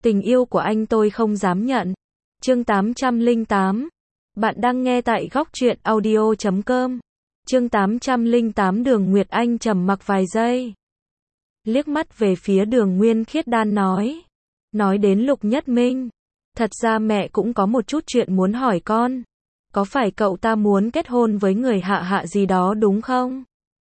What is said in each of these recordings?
Tình yêu của anh tôi không dám nhận. Chương 808. Bạn đang nghe tại góc truyện audio.com. Chương 808 Đường Nguyệt Anh trầm mặc vài giây. Liếc mắt về phía Đường Nguyên Khiết Đan nói. Nói đến Lục Nhất Minh. Thật ra mẹ cũng có một chút chuyện muốn hỏi con. Có phải cậu ta muốn kết hôn với người Hạ Hạ gì đó đúng không?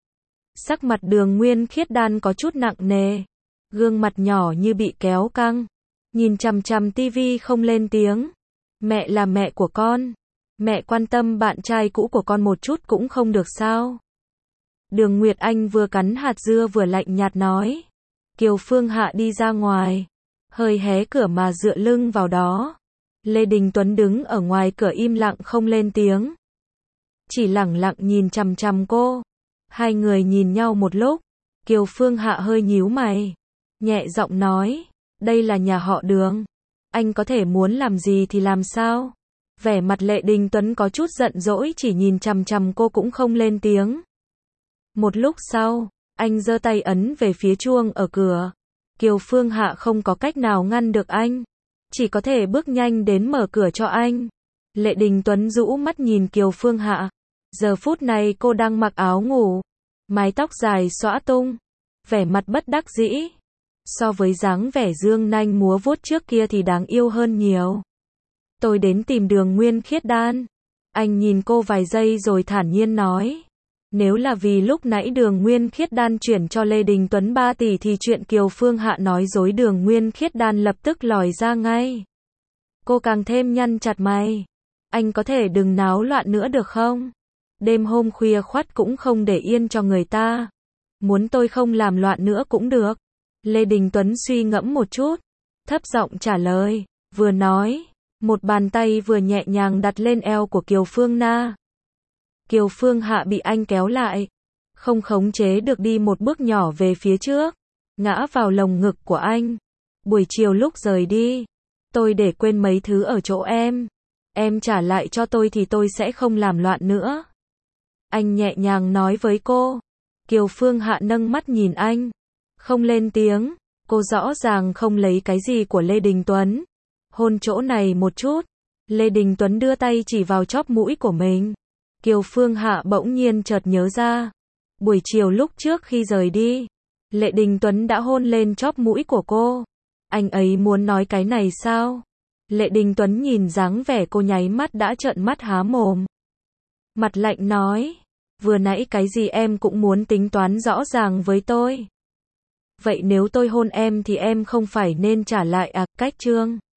Sắc mặt Đường Nguyên Khiết Đan có chút nặng nề. Gương mặt nhỏ như bị kéo căng. Nhìn chằm chằm tivi không lên tiếng. Mẹ là mẹ của con. Mẹ quan tâm bạn trai cũ của con một chút cũng không được sao? Đường Nguyệt Anh vừa cắn hạt dưa vừa lạnh nhạt nói. Kiều Phương Hạ đi ra ngoài. Hơi hé cửa mà dựa lưng vào đó. Lê Đình Tuấn đứng ở ngoài cửa im lặng không lên tiếng. Chỉ lẳng lặng nhìn chằm chằm cô. Hai người nhìn nhau một lúc. Kiều Phương Hạ hơi nhíu mày. Nhẹ giọng nói. Đây là nhà họ Đường. Anh có thể muốn làm gì thì làm sao? Vẻ mặt Lê Đình Tuấn có chút giận dỗi chỉ nhìn chằm chằm cô cũng không lên tiếng. Một lúc sau, anh giơ tay ấn về phía chuông ở cửa. Kiều Phương Hạ không có cách nào ngăn được anh. Chỉ có thể bước nhanh đến mở cửa cho anh. Lê Đình Tuấn rũ mắt nhìn Kiều Phương Hạ. Giờ phút này cô đang mặc áo ngủ. Mái tóc dài xõa tung. Vẻ mặt bất đắc dĩ. So với dáng vẻ dương nanh múa vuốt trước kia thì đáng yêu hơn nhiều. Tôi đến tìm Đường Nguyên Khiết Đan. Anh nhìn cô vài giây rồi thản nhiên nói. Nếu là vì lúc nãy Đường Nguyên Khiết Đan chuyển cho Lê Đình Tuấn 3 tỷ thì chuyện Kiều Phương Hạ nói dối Đường Nguyên Khiết Đan lập tức lòi ra ngay. Cô càng thêm nhăn chặt mày. Anh có thể đừng náo loạn nữa được không? Đêm hôm khuya khoắt cũng không để yên cho người ta. Muốn tôi không làm loạn nữa cũng được. Lê Đình Tuấn suy ngẫm một chút. Thấp giọng trả lời. Vừa nói. Một bàn tay vừa nhẹ nhàng đặt lên eo của Kiều Phương Na. Kiều Phương Hạ bị anh kéo lại. Không khống chế được đi một bước nhỏ về phía trước. Ngã vào lồng ngực của anh. Buổi chiều lúc rời đi. Tôi để quên mấy thứ ở chỗ em. Em trả lại cho tôi thì tôi sẽ không làm loạn nữa. Anh nhẹ nhàng nói với cô. Kiều Phương Hạ nâng mắt nhìn anh. Không lên tiếng. Cô rõ ràng không lấy cái gì của Lê Đình Tuấn. Hôn chỗ này một chút. Lê Đình Tuấn đưa tay chỉ vào chóp mũi của mình. Kiều Phương Hạ bỗng nhiên chợt nhớ ra. Buổi chiều lúc trước khi rời đi. Lê Đình Tuấn đã hôn lên chóp mũi của cô. Anh ấy muốn nói cái này sao? Lê Đình Tuấn nhìn dáng vẻ cô nháy mắt đã trợn mắt há mồm. Mặt lạnh nói. Vừa nãy cái gì em cũng muốn tính toán rõ ràng với tôi. Vậy nếu tôi hôn em thì em không phải nên trả lại à? Cách chương